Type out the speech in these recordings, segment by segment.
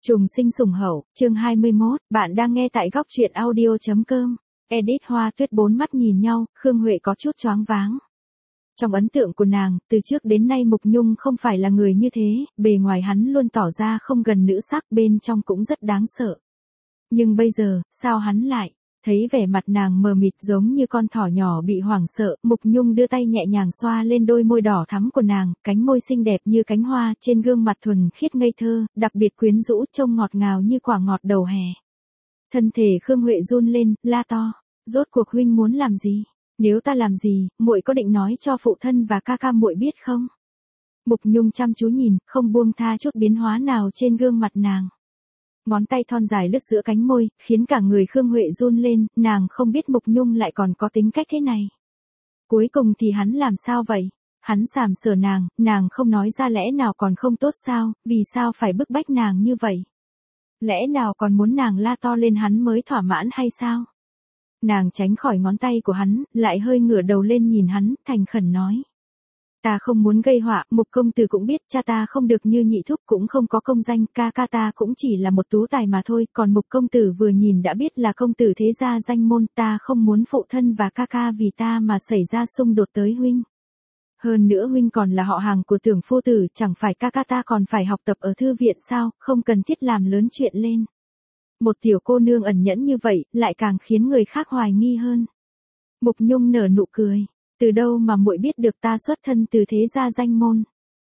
Trùng sinh sủng hậu, chương 21, bạn đang nghe tại góc truyện audio.com. Edit Hoa Tuyết bốn mắt nhìn nhau, Khương Huệ có chút choáng váng. Trong ấn tượng của nàng, từ trước đến nay Mục Nhung không phải là người như thế, bề ngoài hắn luôn tỏ ra không gần nữ sắc, bên trong cũng rất đáng sợ. Nhưng bây giờ, sao hắn lại? Thấy vẻ mặt nàng mờ mịt giống như con thỏ nhỏ bị hoảng sợ, Mục Nhung đưa tay nhẹ nhàng xoa lên đôi môi đỏ thắm của nàng, cánh môi xinh đẹp như cánh hoa, trên gương mặt thuần khiết ngây thơ, đặc biệt quyến rũ, trông ngọt ngào như quả ngọt đầu hè. Thân thể Khương Huệ run lên, la to, rốt cuộc huynh muốn làm gì? Nếu ta làm gì, muội có định nói cho phụ thân và ca ca muội biết không? Mục Nhung chăm chú nhìn, không buông tha chút biến hóa nào trên gương mặt nàng. Ngón tay thon dài lướt giữa cánh môi, khiến cả người Khương Huệ run lên, nàng không biết Mục Nhung lại còn có tính cách thế này. Cuối cùng thì hắn làm sao vậy? Hắn sàm sờ nàng không nói ra lẽ nào còn không tốt sao, vì sao phải bức bách nàng như vậy? Lẽ nào còn muốn nàng la to lên hắn mới thỏa mãn hay sao? Nàng tránh khỏi ngón tay của hắn, lại hơi ngửa đầu lên nhìn hắn, thành khẩn nói. Ta không muốn gây họa, Mục công tử cũng biết cha ta không được như nhị thúc, cũng không có công danh, ca ca ta cũng chỉ là một tú tài mà thôi, còn Mục công tử vừa nhìn đã biết là công tử thế gia danh môn, ta không muốn phụ thân và ca ca vì ta mà xảy ra xung đột tới huynh. Hơn nữa huynh còn là họ hàng của Tưởng phu tử, chẳng phải ca ca ta còn phải học tập ở thư viện sao, không cần thiết làm lớn chuyện lên. Một tiểu cô nương ẩn nhẫn như vậy, lại càng khiến người khác hoài nghi hơn. Mục Nhung nở nụ cười. Từ đâu mà muội biết được ta xuất thân từ thế gia danh môn?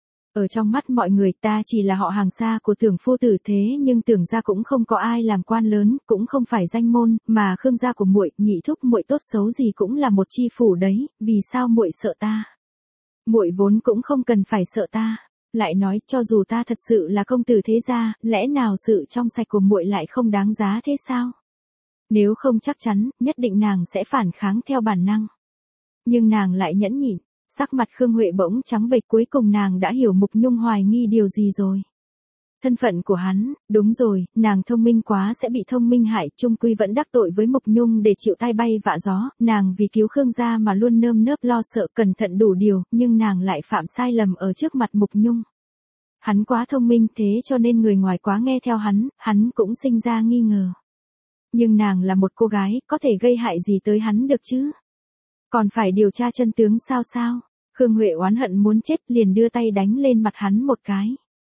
Ở trong mắt mọi người ta chỉ là họ hàng xa của Tưởng phu tử, thế nhưng Tưởng gia cũng không có ai làm quan lớn, cũng không phải danh môn, mà Khương gia của muội, nhị thúc muội tốt xấu gì cũng là một chi phủ đấy, vì sao muội sợ ta? Muội vốn cũng không cần phải sợ ta. Lại nói, cho dù ta thật sự là công tử thế gia, lẽ nào sự trong sạch của muội lại không đáng giá thế sao? Nếu không chắc chắn, nhất định nàng sẽ phản kháng theo bản năng. Nhưng nàng lại nhẫn nhịn, sắc mặt Khương Huệ bỗng trắng bệch, cuối cùng nàng đã hiểu Mục Nhung hoài nghi điều gì rồi. Thân phận của hắn, đúng rồi, nàng thông minh quá sẽ bị thông minh hại, chung quy vẫn đắc tội với Mục Nhung để chịu tai bay vạ gió, nàng vì cứu Khương gia mà luôn nơm nớp lo sợ, cẩn thận đủ điều, nhưng nàng lại phạm sai lầm ở trước mặt Mục Nhung. Hắn quá thông minh, thế cho nên người ngoài quá nghe theo hắn cũng sinh ra nghi ngờ. Nhưng nàng là một cô gái, có thể gây hại gì tới hắn được chứ? Còn phải điều tra chân tướng sao? Khương Huệ oán hận muốn chết, liền đưa tay đánh lên mặt hắn một cái.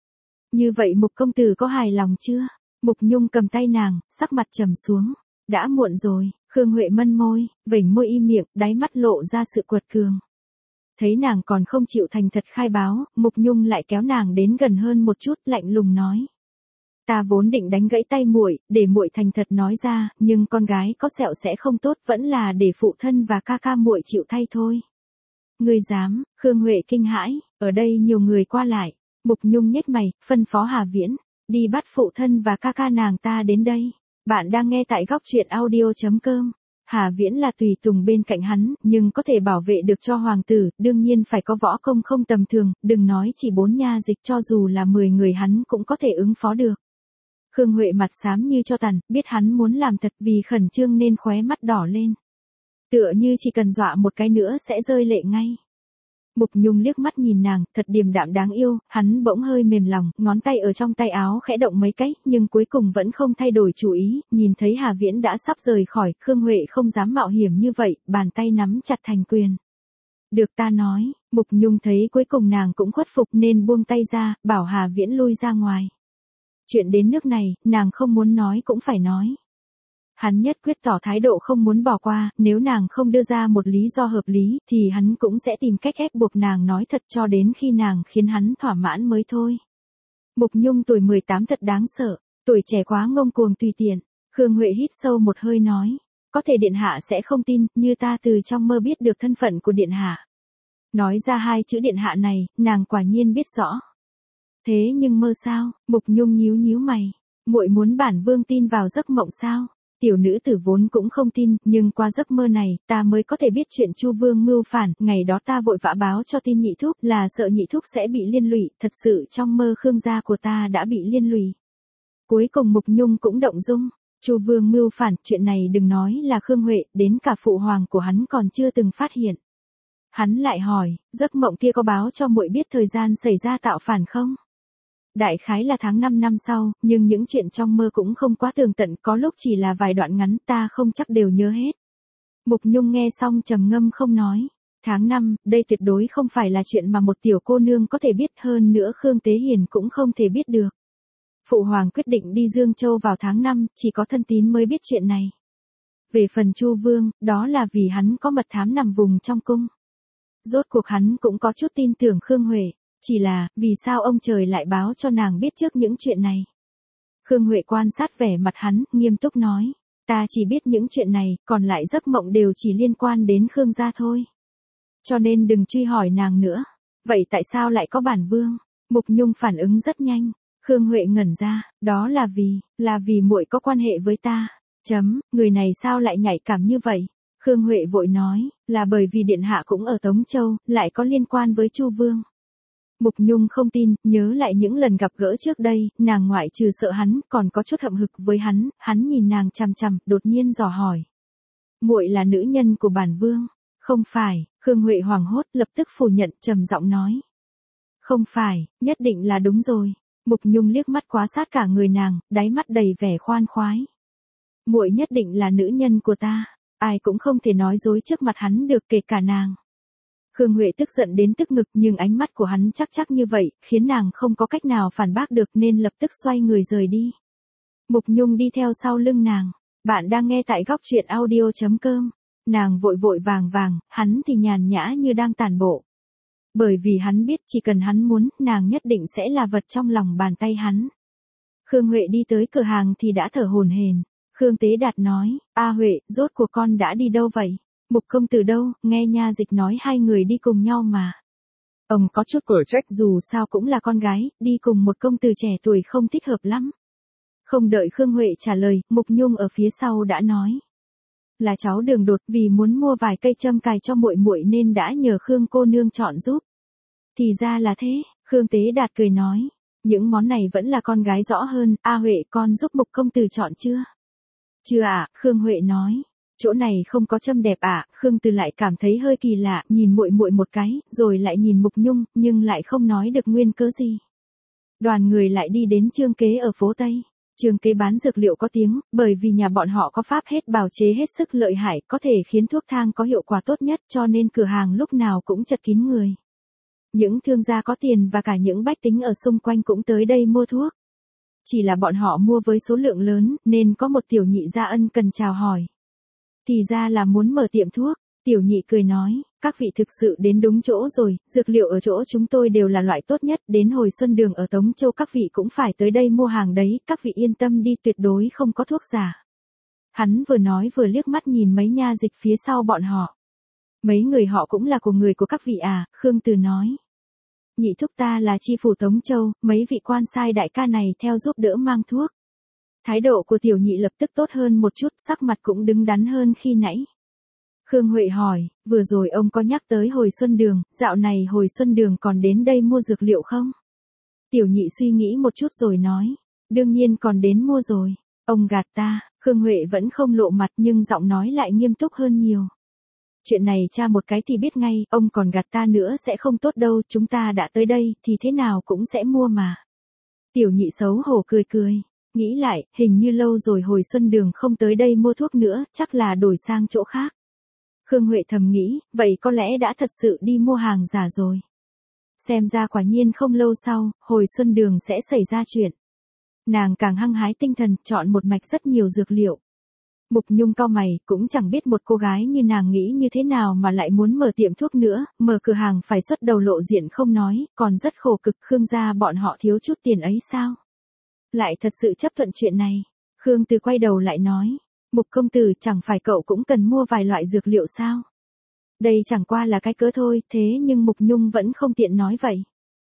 Như vậy Mục công tử có hài lòng chưa? Mục Nhung cầm tay nàng, sắc mặt trầm xuống. Đã muộn rồi, Khương Huệ mân môi, vểnh môi im miệng, đáy mắt lộ ra sự quật cường. Thấy nàng còn không chịu thành thật khai báo, Mục Nhung lại kéo nàng đến gần hơn một chút, lạnh lùng nói. Ta vốn định đánh gãy tay muội, để muội thành thật nói ra, nhưng con gái có sẹo sẽ không tốt, vẫn là để phụ thân và ca ca muội chịu thay thôi. Ngươi dám? Khương Huệ kinh hãi, ở đây nhiều người qua lại. Mục Nhung nhếch mày, phân phó Hà Viễn, đi bắt phụ thân và ca ca nàng ta đến đây. Bạn đang nghe tại góc truyện audio.com. Hà Viễn là tùy tùng bên cạnh hắn, nhưng có thể bảo vệ được cho hoàng tử, đương nhiên phải có võ công không tầm thường, đừng nói chỉ 4 nha dịch, cho dù là 10 người hắn cũng có thể ứng phó được. Khương Huệ mặt xám như cho tàn, biết hắn muốn làm thật, vì khẩn trương nên khóe mắt đỏ lên. Tựa như chỉ cần dọa một cái nữa sẽ rơi lệ ngay. Mục Nhung liếc mắt nhìn nàng, thật điềm đạm đáng yêu, hắn bỗng hơi mềm lòng, ngón tay ở trong tay áo khẽ động mấy cái, nhưng cuối cùng vẫn không thay đổi chủ ý, nhìn thấy Hà Viễn đã sắp rời khỏi, Khương Huệ không dám mạo hiểm như vậy, bàn tay nắm chặt thành quyền. Được ta nói, Mục Nhung thấy cuối cùng nàng cũng khuất phục nên buông tay ra, bảo Hà Viễn lui ra ngoài. Chuyện đến nước này, nàng không muốn nói cũng phải nói. Hắn nhất quyết tỏ thái độ không muốn bỏ qua, nếu nàng không đưa ra một lý do hợp lý, thì hắn cũng sẽ tìm cách ép buộc nàng nói thật cho đến khi nàng khiến hắn thỏa mãn mới thôi. Mục Nhung tuổi 18 thật đáng sợ, tuổi trẻ quá ngông cuồng tùy tiện. Khương Huệ hít sâu một hơi nói, có thể điện hạ sẽ không tin, như ta từ trong mơ biết được thân phận của điện hạ. Nói ra 2 chữ điện hạ này, nàng quả nhiên biết rõ. Thế nhưng mơ sao? Mục Nhung nhíu mày, muội muốn bản vương tin vào giấc mộng sao? Tiểu nữ tử vốn cũng không tin, nhưng qua giấc mơ này, ta mới có thể biết chuyện Chu Vương mưu phản, ngày đó ta vội vã báo cho tin nhị thúc, là sợ nhị thúc sẽ bị liên lụy, thật sự trong mơ Khương gia của ta đã bị liên lụy. Cuối cùng Mục Nhung cũng động dung, Chu Vương mưu phản, chuyện này đừng nói là Khương Huệ, đến cả phụ hoàng của hắn còn chưa từng phát hiện. Hắn lại hỏi, giấc mộng kia có báo cho muội biết thời gian xảy ra tạo phản không? Đại khái là tháng 5 năm sau, nhưng những chuyện trong mơ cũng không quá tường tận, có lúc chỉ là vài đoạn ngắn, ta không chắc đều nhớ hết. Mục Nhung nghe xong trầm ngâm không nói. Tháng 5, đây tuyệt đối không phải là chuyện mà một tiểu cô nương có thể biết, hơn nữa Khương Tế Hiền cũng không thể biết được. Phụ hoàng quyết định đi Dương Châu vào tháng 5, chỉ có thân tín mới biết chuyện này. Về phần Chu Vương, đó là vì hắn có mật thám nằm vùng trong cung. Rốt cuộc hắn cũng có chút tin tưởng Khương Huệ, chỉ là, vì sao ông trời lại báo cho nàng biết trước những chuyện này. Khương Huệ quan sát vẻ mặt hắn, nghiêm túc nói, ta chỉ biết những chuyện này, còn lại giấc mộng đều chỉ liên quan đến Khương gia thôi. Cho nên đừng truy hỏi nàng nữa. Vậy tại sao lại có bản vương? Mục Nhung phản ứng rất nhanh. Khương Huệ ngẩn ra, đó là vì muội có quan hệ với ta. Người này sao lại nhạy cảm như vậy? Khương Huệ vội nói, là bởi vì điện hạ cũng ở Tống Châu, lại có liên quan với Chu Vương. Mục Nhung không tin, nhớ lại những lần gặp gỡ trước đây, nàng ngoại trừ sợ hắn, còn có chút hậm hực với hắn nhìn nàng chằm chằm, đột nhiên dò hỏi. Muội là nữ nhân của bản vương? Không phải, Khương Huệ hoảng hốt, lập tức phủ nhận, trầm giọng nói. Không phải, nhất định là đúng rồi. Mục Nhung liếc mắt quá sát cả người nàng, đáy mắt đầy vẻ khoan khoái. Muội nhất định là nữ nhân của ta, ai cũng không thể nói dối trước mặt hắn được, kể cả nàng. Khương Huệ tức giận đến tức ngực, nhưng ánh mắt của hắn chắc như vậy, khiến nàng không có cách nào phản bác được nên lập tức xoay người rời đi. Mục Nhung đi theo sau lưng nàng. Bạn đang nghe tại góc truyện audio.com. Nàng vội vàng, hắn thì nhàn nhã như đang tản bộ. Bởi vì hắn biết chỉ cần hắn muốn, nàng nhất định sẽ là vật trong lòng bàn tay hắn. Khương Huệ đi tới cửa hàng thì đã thở hổn hển. Khương Tế Đạt nói, A Huệ, rốt cuộc con đã đi đâu vậy? Mục công tử đâu? Nghe nha dịch nói hai người đi cùng nhau mà. Ông có chút quở trách, dù sao cũng là con gái, đi cùng một công tử trẻ tuổi không thích hợp lắm. Không đợi Khương Huệ trả lời, Mục Nhung ở phía sau đã nói. Là cháu Đường Đột, vì muốn mua vài cây châm cài cho muội nên đã nhờ Khương cô nương chọn giúp. Thì ra là thế, Khương Tế Đạt cười nói. Những món này vẫn là con gái rõ hơn, A Huệ, con giúp Mục công tử chọn chưa? Chưa ạ, Khương Huệ nói. Chỗ này không có châm đẹp ạ. Khương Từ lại cảm thấy hơi kỳ lạ, nhìn muội một cái, rồi lại nhìn Mục Nhung, nhưng lại không nói được nguyên cớ gì. Đoàn người lại đi đến Trương Kế ở phố Tây. Trương Kế bán dược liệu có tiếng, bởi vì nhà bọn họ có pháp hết bào chế hết sức lợi hại, có thể khiến thuốc thang có hiệu quả tốt nhất, cho nên cửa hàng lúc nào cũng chật kín người. Những thương gia có tiền và cả những bách tính ở xung quanh cũng tới đây mua thuốc. Chỉ là bọn họ mua với số lượng lớn, nên có một tiểu nhị gia ân cần chào hỏi. Thì ra là muốn mở tiệm thuốc. Tiểu nhị cười nói, các vị thực sự đến đúng chỗ rồi, dược liệu ở chỗ chúng tôi đều là loại tốt nhất, đến hồi xuân đường ở Tống Châu các vị cũng phải tới đây mua hàng đấy, các vị yên tâm đi, tuyệt đối không có thuốc giả. Hắn vừa nói vừa liếc mắt nhìn mấy nha dịch phía sau bọn họ. Mấy người họ cũng là của người của các vị à? Khương Từ nói. Nhị thúc ta là chi phủ Tống Châu, mấy vị quan sai đại ca này theo giúp đỡ mang thuốc. Thái độ của tiểu nhị lập tức tốt hơn một chút, sắc mặt cũng đứng đắn hơn khi nãy. Khương Huệ hỏi, vừa rồi ông có nhắc tới hồi xuân đường, dạo này hồi xuân đường còn đến đây mua dược liệu không? Tiểu nhị suy nghĩ một chút rồi nói, đương nhiên còn đến mua rồi. Ông gạt ta. Khương Huệ vẫn không lộ mặt nhưng giọng nói lại nghiêm túc hơn nhiều. Chuyện này tra một cái thì biết ngay, ông còn gạt ta nữa sẽ không tốt đâu, chúng ta đã tới đây thì thế nào cũng sẽ mua mà. Tiểu nhị xấu hổ cười. Nghĩ lại, hình như lâu rồi hồi xuân đường không tới đây mua thuốc nữa, chắc là đổi sang chỗ khác. Khương Huệ thầm nghĩ, vậy có lẽ đã thật sự đi mua hàng giả rồi. Xem ra quả nhiên không lâu sau, hồi xuân đường sẽ xảy ra chuyện. Nàng càng hăng hái tinh thần, chọn một mạch rất nhiều dược liệu. Mục Nhung cau mày, cũng chẳng biết một cô gái như nàng nghĩ như thế nào mà lại muốn mở tiệm thuốc nữa, mở cửa hàng phải xuất đầu lộ diện không nói, còn rất khổ cực. Khương gia bọn họ thiếu chút tiền ấy sao? Lại thật sự chấp thuận chuyện này. Khương Từ quay đầu lại nói, Mục công tử, chẳng phải cậu cũng cần mua vài loại dược liệu sao? Đây chẳng qua là cái cớ thôi, thế nhưng Mục Nhung vẫn không tiện nói vậy.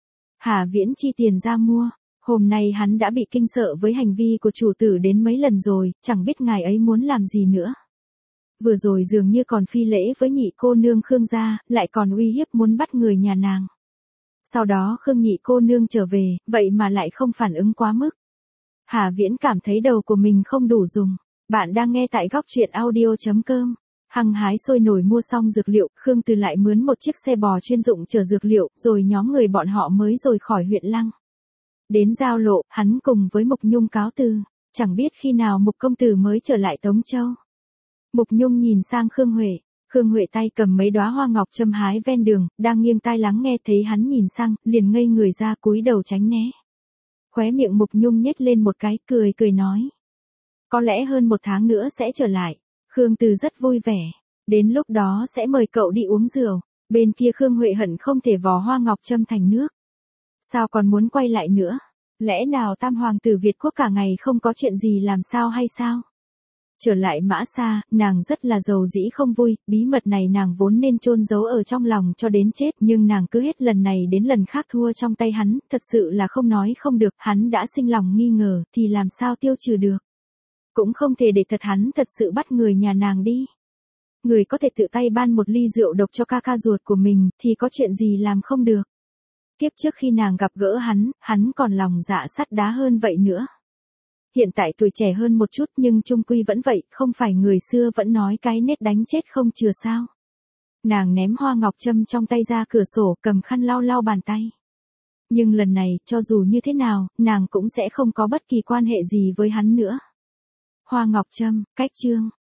Hà Viễn chi tiền ra mua, hôm nay hắn đã bị kinh sợ với hành vi của chủ tử đến mấy lần rồi, chẳng biết ngài ấy muốn làm gì nữa. Vừa rồi dường như còn phi lễ với nhị cô nương Khương gia, lại còn uy hiếp muốn bắt người nhà nàng. Sau đó Khương nhị cô nương trở về, vậy mà lại không phản ứng quá mức. Hà Viễn cảm thấy đầu của mình không đủ dùng. Bạn đang nghe tại góc truyện audio.com. Hăng hái sôi nổi mua xong dược liệu, Khương Từ lại mướn một chiếc xe bò chuyên dụng chở dược liệu, rồi nhóm người bọn họ mới rời khỏi huyện Lăng. Đến giao lộ, hắn cùng với Mục Nhung cáo từ, chẳng biết khi nào Mục công tử mới trở lại Tống Châu. Mục Nhung nhìn sang Khương Huệ tay cầm mấy đóa hoa ngọc châm hái ven đường, đang nghiêng tai lắng nghe, thấy hắn nhìn sang, liền ngây người ra cúi đầu tránh né. Khóe miệng Mục Nhung nhếch lên một cái, cười nói. Có lẽ hơn 1 tháng nữa sẽ trở lại. Khương Từ rất vui vẻ. Đến lúc đó sẽ mời cậu đi uống rượu. Bên kia Khương Huệ hận không thể vò hoa ngọc châm thành nước. Sao còn muốn quay lại nữa? Lẽ nào tam hoàng tử Việt quốc cả ngày không có chuyện gì làm sao hay sao? Trở lại Mã Sa, nàng rất là giàu dĩ không vui, bí mật này nàng vốn nên chôn giấu ở trong lòng cho đến chết, nhưng nàng cứ hết lần này đến lần khác thua trong tay hắn, thật sự là không nói không được, hắn đã sinh lòng nghi ngờ, thì làm sao tiêu trừ được. Cũng không thể để hắn thật sự bắt người nhà nàng đi. Người có thể tự tay ban một ly rượu độc cho ca ca ruột của mình, thì có chuyện gì làm không được. Kiếp trước khi nàng gặp gỡ hắn còn lòng dạ sắt đá hơn vậy nữa. Hiện tại tuổi trẻ hơn một chút nhưng chung quy vẫn vậy, không phải người xưa vẫn nói cái nết đánh chết không chừa sao. Nàng ném hoa ngọc châm trong tay ra cửa sổ, cầm khăn lau bàn tay. Nhưng lần này, cho dù như thế nào, nàng cũng sẽ không có bất kỳ quan hệ gì với hắn nữa. Hoa ngọc châm, cách chương.